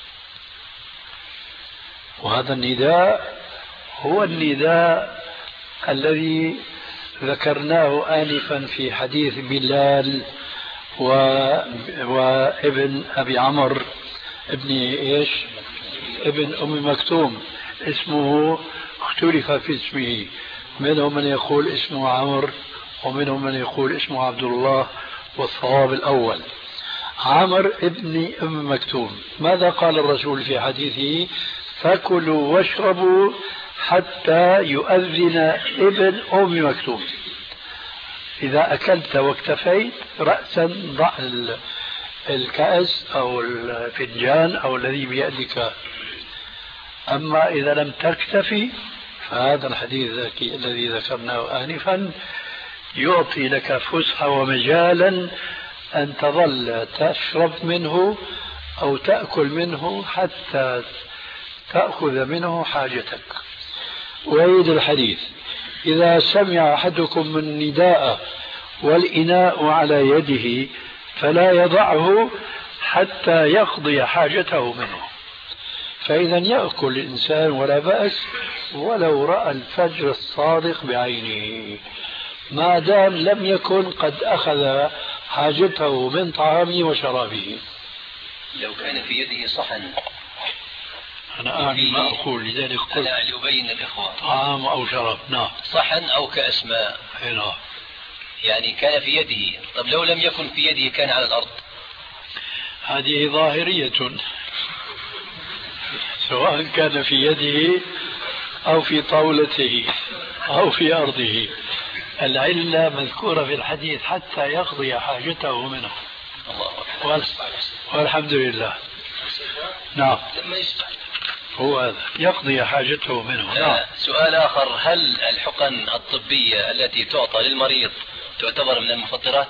وهذا النداء هو النداء الذي ذكرناه آنفا في حديث بلال و... وابن أبي عمر ابن إيش؟ ابن أم مكتوم اسمه اختلف في اسمه، منهم من يقول اسمه عمرو ومنهم من يقول اسمه عبد الله، والصواب الأول عمرو ابن أم مكتوم. ماذا قال الرسول في حديثه؟ فكلوا واشربوا حتى يؤذن ابن أم مكتوم. إذا أكلت واكتفيت رأسا ضع الكأس أو الفنجان أو الذي بيدك، أما إذا لم تكتفي فهذا الحديث الذي ذكرناه آنفا يعطي لك فسحة ومجالا أن تظل تشرب منه أو تأكل منه حتى تأخذ منه حاجتك. ويعيد الحديث: إذا سمع أحدكم من نداء والإناء على يده فلا يضعه حتى يقضي حاجته منه. فإذا يأكل الإنسان ولا بأس ولو رأى الفجر الصادق بعينه، ما دام لم يكن قد أخذ حاجته من طعامه وشرابه. لو كان في يده صحن، أنا أعني ما أقول، لذلك قلت أنا لأبين للإخوة طعام أو شراب. نعم، صحن أو كأس ماء. نعم، يعني كان في يده. طب لو لم يكن في يده كان على الأرض؟ هذه ظاهرية، سواء كان في يده أو في طاولته أو في أرضه، العلة مذكورة في الحديث حتى يقضي حاجته منه. الله، والحمد لله. نعم، هو هذا يقضي حاجته منه. نعم. سؤال آخر: هل الحقن الطبية التي تعطى للمريض تعتبر من المفطرات؟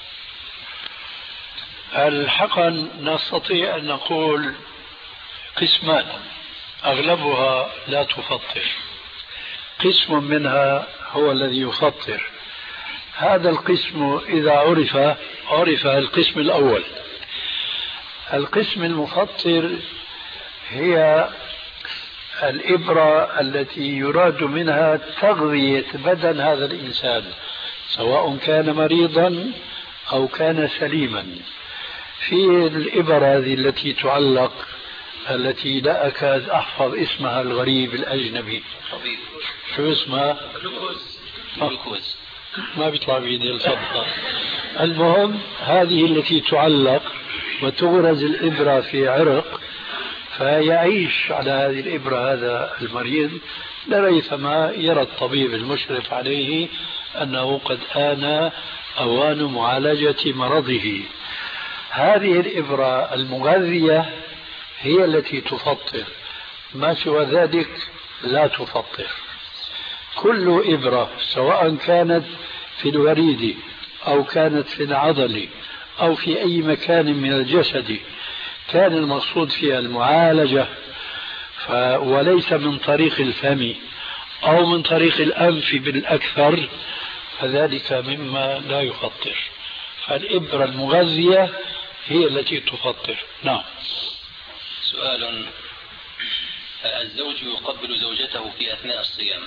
الحقن نستطيع أن نقول قسمان، أغلبها لا تفطر، قسم منها هو الذي يفطر. هذا القسم إذا عرف عرف القسم الأول. القسم المفطر هي الإبرة التي يراد منها تغذية بدن هذا الإنسان، سواء كان مريضا أو كان سليما. في الإبرة هذه التي تعلق، التي لا أكاد أحفظ اسمها الغريب الأجنبي، شو اسمها؟ جلوكوز. ما بيطلع بيدي الصدقة. المهم هذه التي تعلق وتغرز الإبرة في عرق، فيعيش على هذه الإبرة هذا المريض لريثما يرى الطبيب المشرف عليه أنه قد آن أوان معالجة مرضه. هذه الإبرة المغذية هي التي تفطر، ما سوى ذلك لا تفطر. كل إبرة سواء كانت في الوريد أو كانت في العضل أو في أي مكان من الجسد كان المقصود فيها المعالجة ف... وليس من طريق الفم أو من طريق الأنف بالأكثر، فذلك مما لا يفطر. فالإبرة المغذية هي التي تفطر. نعم. سؤال: الزوج يقبل زوجته في أثناء الصيام،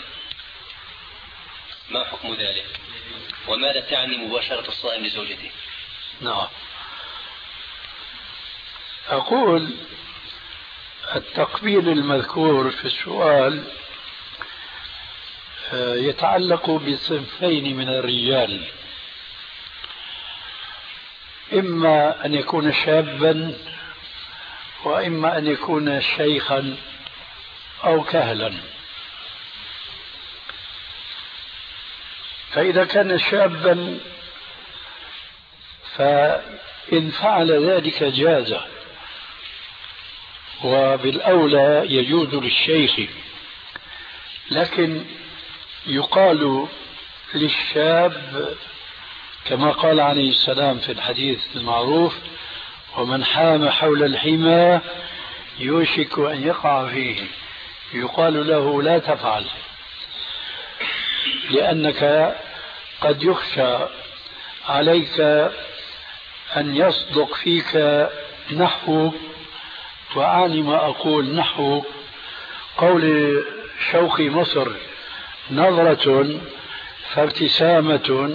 ما حكم ذلك؟ وماذا تعني مباشرة الصائم لزوجته؟ نعم، أقول التقبيل المذكور في السؤال يتعلق بصنفين من الرجال: إما أن يكون شابا وإما أن يكون شيخا أو كهلا. فإذا كان شابا فإن فعل ذلك جاز، وبالأولى يجوز للشيخ، لكن يقال للشاب كما قال عليه السلام في الحديث المعروف: ومن حام حول الحمى يوشك أن يقع فيه، يقال له لا تفعل، لأنك قد يخشى عليك أن يصدق فيك نحو، وأعني ما أقول نحو قول شوقي مصر: نظرة فابتسامة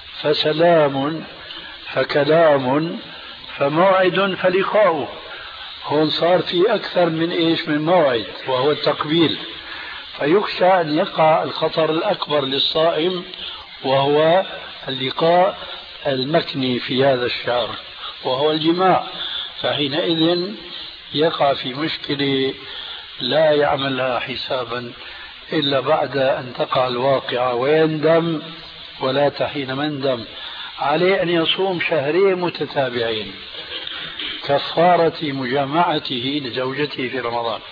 فسلام فكلام فموعد فلقاء. هون صار في أكثر من إيش من موعد وهو التقبيل، فيخشى أن يقع الخطر الأكبر للصائم وهو اللقاء المكني في هذا الشهر وهو الجماع، فحينئذ يقع في مشكلة لا يعمل لها حسابا إلا بعد أن تقع الواقعة ويندم، ولا تحين مندم. عليه أن يصوم شهرين متتابعين كفارة مجامعته لزوجته في رمضان.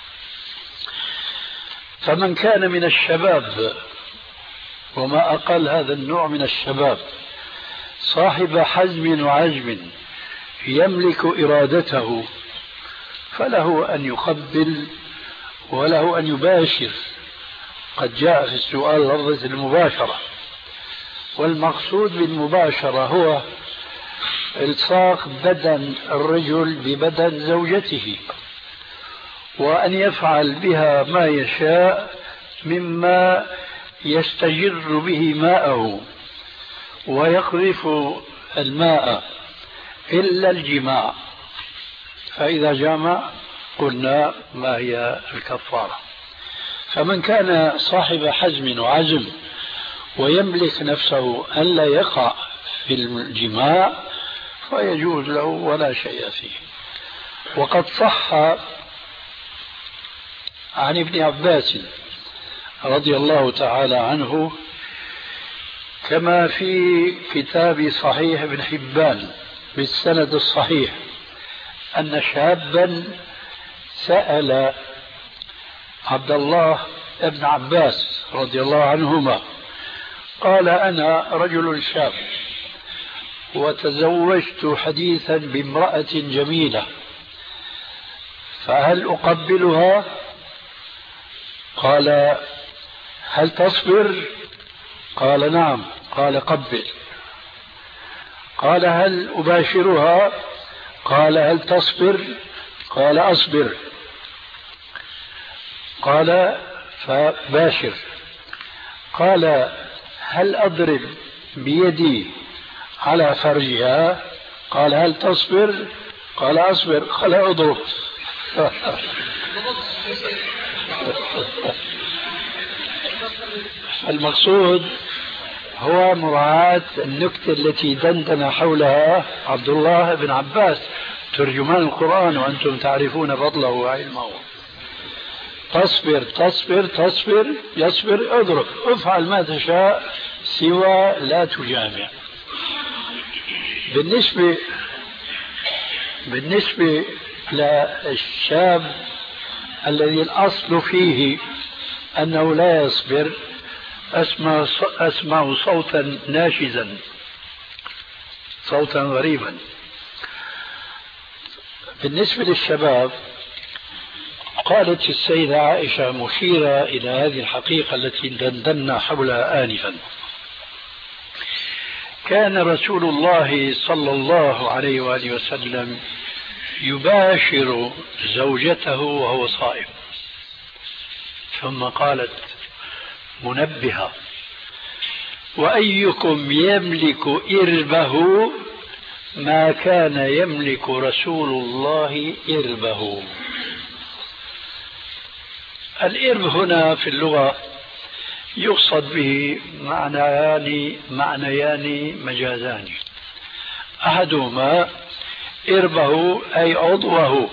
فمن كان من الشباب، وما أقل هذا النوع من الشباب، صاحب حزم وعزم يملك إرادته، فله أن يقبل وله أن يباشر. قد جاء في السؤال لفظة المباشرة، والمقصود بالمباشرة هو الصاق بدن الرجل ببدن زوجته، وأن يفعل بها ما يشاء مما يستجر به ماءه ويقذف الماء إلا الجماع، فإذا جامع قلنا ما هي الكفارة. فمن كان صاحب حزم وعزم ويملك نفسه أن لا يقع في الجماع فيجوز له ولا شيء فيه. وقد صح عن ابن عباس رضي الله تعالى عنه كما في كتاب صحيح ابن حبان بالسند الصحيح أن شابا سأل عبد الله ابن عباس رضي الله عنهما، قال: أنا رجل شاب وتزوجت حديثا بامرأة جميلة، فهل أقبلها؟ قال: هل تصبر؟ قال: نعم. قال: قبل. قال: هل أباشرها؟ قال: هل تصبر؟ قال: أصبر. قال: فباشر. قال: هل أضرب بيدي على فرجها؟ قال: هل تصبر؟ قال: أصبر. قال: أضرب. المقصود هو مراعاة النكتة التي دندن حولها عبد الله بن عباس ترجمان القرآن، وأنتم تعرفون فضله وعلمه. تصبر تصبر تصبر يصبر، اضرب، افعل ما تشاء سوى لا تجامع. بالنسبة بالنسبة للشاب الذي الأصل فيه أنه لا يصبر، أسمع, أسمع صوتا ناشزا، صوتا غريبا. بالنسبة للشباب قالت السيدة عائشة مشيرة إلى هذه الحقيقة التي دندنا حولها آنفا: كان رسول الله صلى الله عليه وآله وسلم يباشر زوجته وهو صائم. ثم قالت منبهة: وأيكم يملك إربه ما كان يملك رسول الله إربه. الإرب هنا في اللغة يقصد به معنيان معنيان مجازان. أحدهما إربه أي عضوه،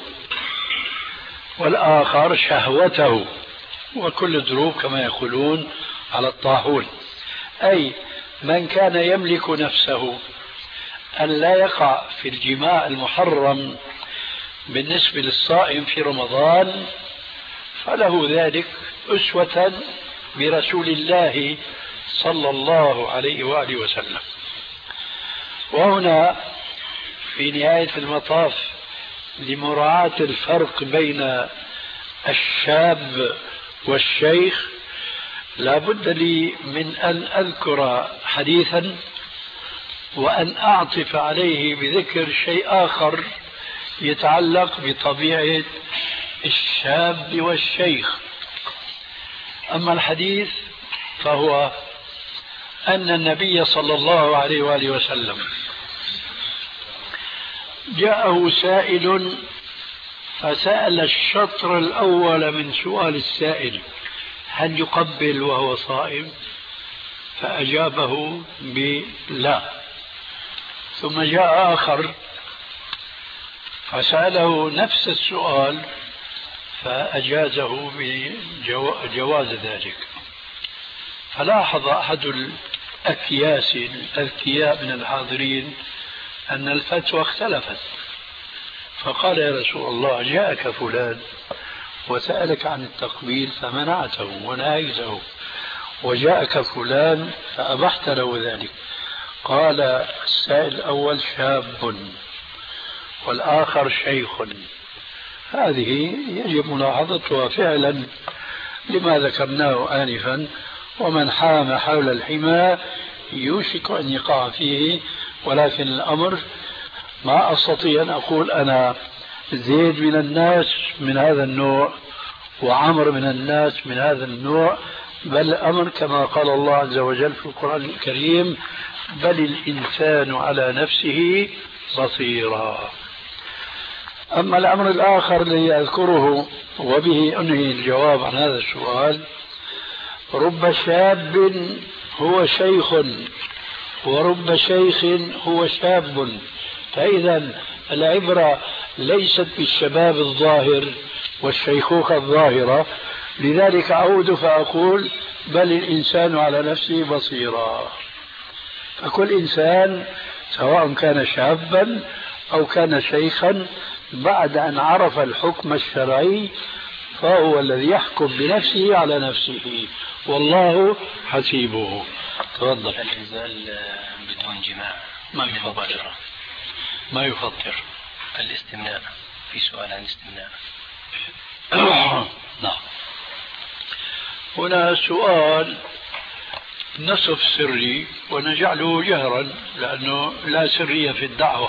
والآخر شهوته، وكل ضروب كما يقولون على الطاحون، أي من كان يملك نفسه أن لا يقع في الجماع المحرم بالنسبة للصائم في رمضان فله ذلك أسوة برسول الله صلى الله عليه وآله وسلم. وهنا في نهاية المطاف لمراعاة الفرق بين الشاب والشيخ لا بد لي من أن أذكر حديثا وأن أعطف عليه بذكر شيء آخر يتعلق بطبيعة الشاب والشيخ. أما الحديث فهو أن النبي صلى الله عليه وآله وسلم جاءه سائل فسأل الشطر الأول من سؤال السائل: هل يقبل وهو صائم؟ فأجابه بلا. ثم جاء آخر فسأله نفس السؤال فأجازه بجواز ذلك. فلاحظ أحد الأكياس الأذكياء من الحاضرين أن الفتوى اختلفت، فقال: يا رسول الله، جاءك فلان وسألك عن التقبيل فمنعته ونهيته، وجاءك فلان فأبحت له ذلك. قال السائل الأول: شاب، والآخر شيخ. هذه يجب ملاحظتها فعلا لما ذكرناه آنفا: ومن حام حول الحمى يوشك أن يقع فيه. ولكن الأمر ما أستطيع أن أقول أنا زيد من الناس من هذا النوع وعمر من الناس من هذا النوع، بل الأمر كما قال الله عز وجل في القرآن الكريم: بل الإنسان على نفسه بصيرا. أما الأمر الآخر الذي أذكره وبه أنهي الجواب عن هذا السؤال: رب شاب هو شيخ ورب شيخ هو شاب. فإذا العبرة ليست بالشباب الظاهر والشيخوخة الظاهرة. لذلك أعود فأقول: بل الإنسان على نفسه بصيرا. فكل إنسان سواء كان شابا أو كان شيخا بعد أن عرف الحكم الشرعي فهو الذي يحكم بنفسه على نفسه، والله حسيبه. تفضل. الإنزال بدون جماع ما يفطر. ما يفطر. الاستمناء، في سؤال عن الاستمناء. نعم. هنا سؤال نصف سري ونجعله جهرا لأنه لا سرية في الدعوة.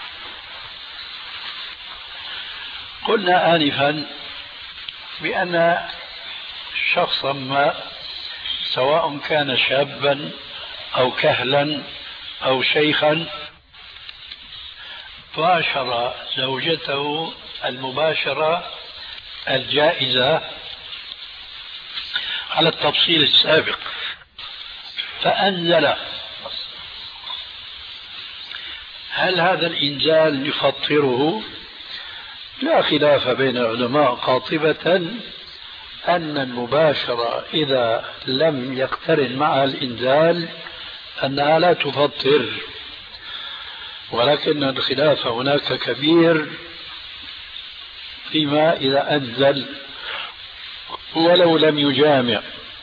قلنا آنفا بأن شخصا ما سواء كان شابا أو كهلا أو شيخا باشر زوجته المباشرة الجائزة على التفصيل السابق فأنزل، هل هذا الإنزال يفطره؟ لا خلاف بين العلماء قاطبة أن المباشرة إذا لم يقترن معها الإنزال أنها لا تفطر، ولكن الخلاف هناك كبير فيما إذا أنزل ولو لم يجامع.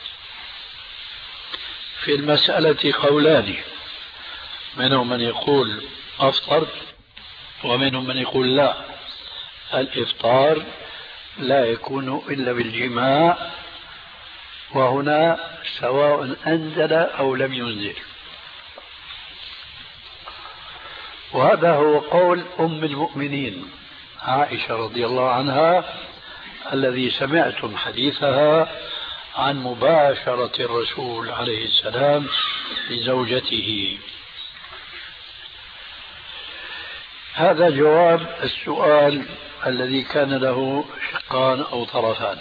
في المسألة قولان، منهم من يقول أفطر ومنهم من يقول لا، الإفطار لا يكون إلا بالجماع، وهنا سواء أنزل أو لم ينزل. وهذا هو قول أم المؤمنين عائشة رضي الله عنها الذي سمعتم حديثها عن مباشرة الرسول عليه السلام لزوجته. هذا جواب السؤال الذي كان له شقان أو طرفان.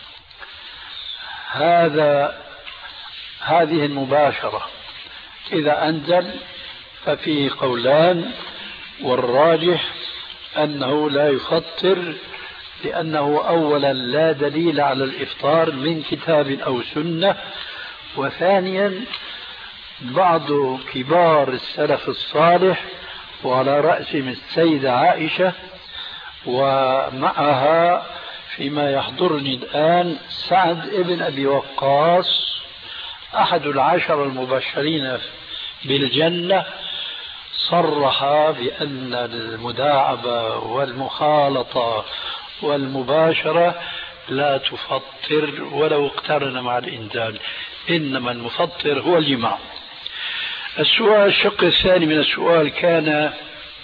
هذا هذه المباشرة إذا أنزل ففيه قولان، والراجح أنه لا يفطر، لأنه أولا لا دليل على الإفطار من كتاب أو سنة، وثانيا بعض كبار السلف الصالح وعلى رأسهم السيدة عائشة ومعها فيما يحضرني الآن سعد ابن أبي وقاص أحد العشر المبشرين بالجنة، صرح بأن المداعبة والمخالطة والمباشرة لا تفطر ولو اقترن مع الإنزال، إنما المفطر هو الجماع. السؤال الشق الثاني من السؤال كان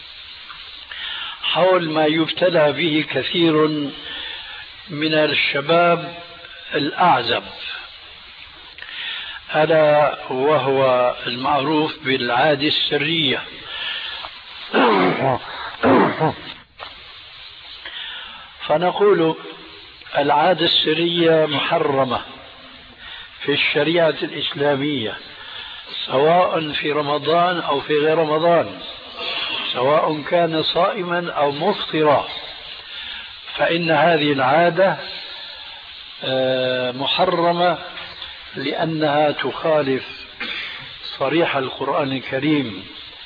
حول ما يبتلى به كثير من الشباب الأعزب، ألا وهو المعروف بالعادة السرية. فنقول العادة السرية محرمة في الشريعة الإسلامية، سواء في رمضان أو في غير رمضان، سواء كان صائما أو مفطرا، فإن هذه العادة محرمة لأنها تخالف صريح القرآن الكريم.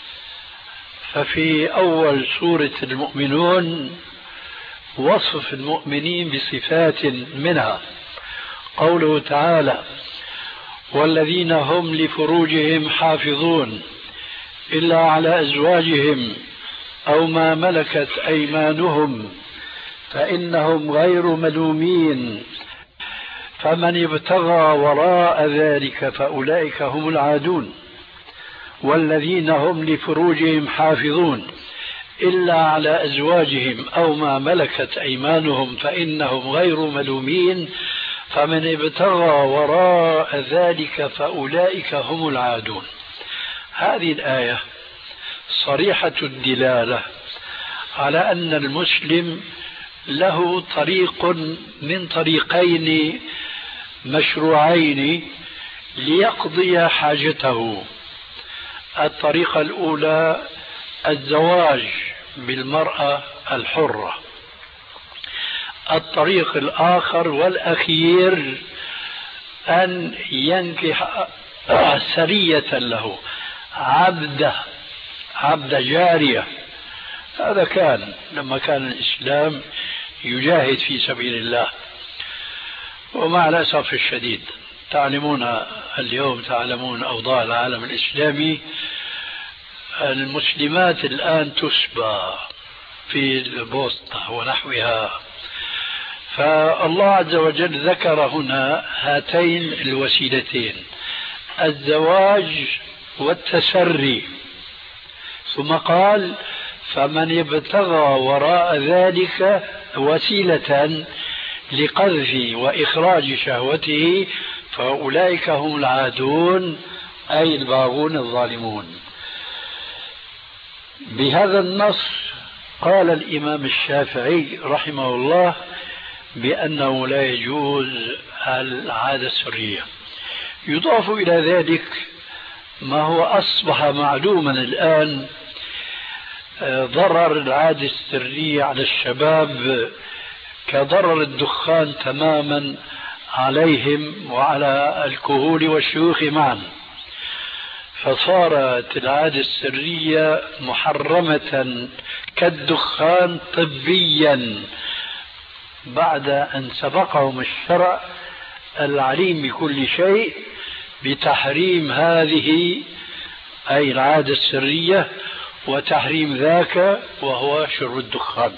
ففي أول سورة المؤمنون وصف المؤمنين بصفات منها قوله تعالى: والذين هم لفروجهم حافظون إلا على أزواجهم أو ما ملكت أيمانهم فإنهم غير ملومين فمن ابتغى وراء ذلك فأولئك هم العادون. والذين هم لفروجهم حافظون إلا على أزواجهم أو ما ملكت أيمانهم فإنهم غير ملومين فمن ابتغى وراء ذلك فأولئك هم العادون. هذه الآية صريحة الدلالة على أن المسلم له طريق من طريقين مشروعين ليقضي حاجته. الطريقة الأولى الزواج بالمرأة الحرة، الطريق الآخر والأخير أن ينكح سرية له، عبده عبد جارية. هذا كان لما كان الإسلام يجاهد في سبيل الله. ومع الأسف الشديد تعلمون اليوم تعلمون أوضاع العالم الإسلامي، المسلمات الآن تسبى في البوسطة ونحوها. فالله عز وجل ذكر هنا هاتين الوسيلتين، الزواج والتسري، ثم قال: فمن ابتغى وراء ذلك وسيلة لقذف وإخراج شهوته فأولئك هم العادون، أي الباغون الظالمون. بهذا النص قال الإمام الشافعي رحمه الله بأنه لا يجوز العادة السرية. يضاف إلى ذلك ما هو أصبح معلوما الآن، ضرر العادة السرية على الشباب كضرر الدخان تماما عليهم وعلى الكهول والشيوخ معا. فصارت العادة السرية محرمة كالدخان طبيا بعد أن سبقهم الشرع العليم بكل شيء بتحريم هذه أي العادة السرية وتحريم ذاك وهو شرب الدخان.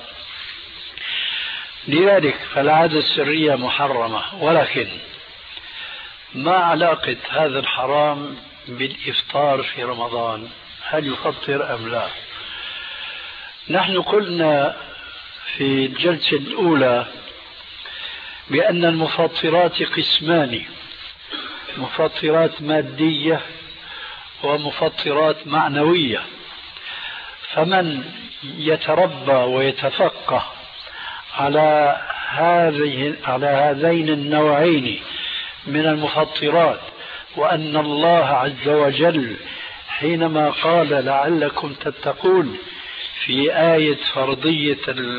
لذلك فالعادة السرية محرمة، ولكن ما علاقة هذا الحرام بالإفطار في رمضان؟ هل يفطر أم لا؟ نحن قلنا في الجلسة الأولى بأن المفطرات قسمان: مفطرات مادية ومفطرات معنوية. فمن يتربى ويتفقه على هذه على هذين النوعين من المفطرات، وأن الله عز وجل حينما قال لعلكم تتقون في آية فرضية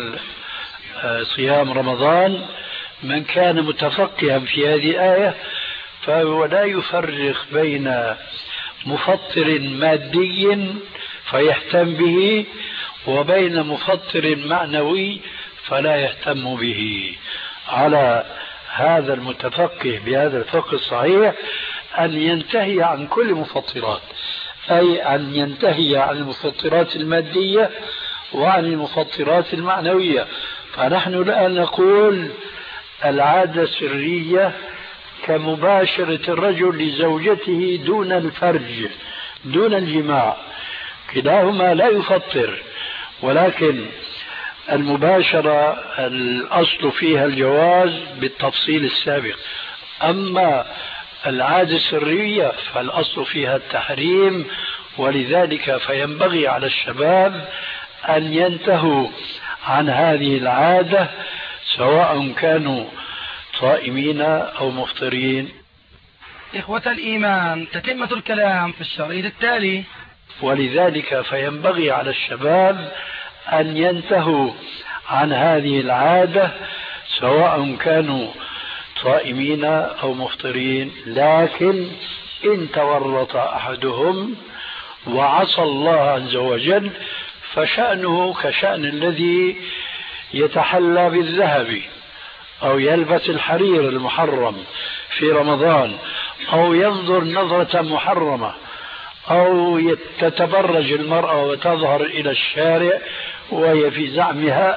صيام رمضان، من كان متفقها في هذه الآية فهو لا يفرق بين مفطر مادي فيهتم به وبين مفطر معنوي فلا يهتم به. على هذا المتفقه بهذا الفقه الصحيح أن ينتهي عن كل المفطرات، أي أن ينتهي عن المفطرات المادية وعن المفطرات المعنوية. فنحن الآن نقول العادة السرية كمباشرة الرجل لزوجته دون الفرج دون الجماع، كلاهما لا يفطر، ولكن المباشرة الأصل فيها الجواز بالتفصيل السابق. أما العادة السرية فالأصل فيها التحريم، ولذلك فينبغي على الشباب أن ينتهوا عن هذه العادة سواء كانوا صائمين أو مفطرين. إخوة الإيمان، تتمة الكلام في الشريط التالي. ولذلك فينبغي على الشباب أن ينتهوا عن هذه العادة سواء كانوا صائمين أو مفطرين، لكن إن تورط أحدهم وعصى الله عز وجل فشأنه كشأن الذي يتحلى بالذهب أو يلبس الحرير المحرم في رمضان أو ينظر نظرة محرمة أو تتبرج المرأة وتظهر إلى الشارع وهي في زعمها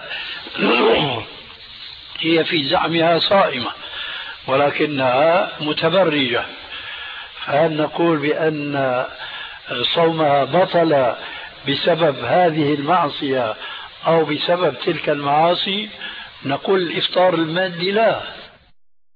هي في زعمها صائمة ولكنها متبرجة، فهل نقول بأن صومها بطل بسبب هذه المعصية أو بسبب تلك المعاصي؟ نقول الإفطار المادي لا،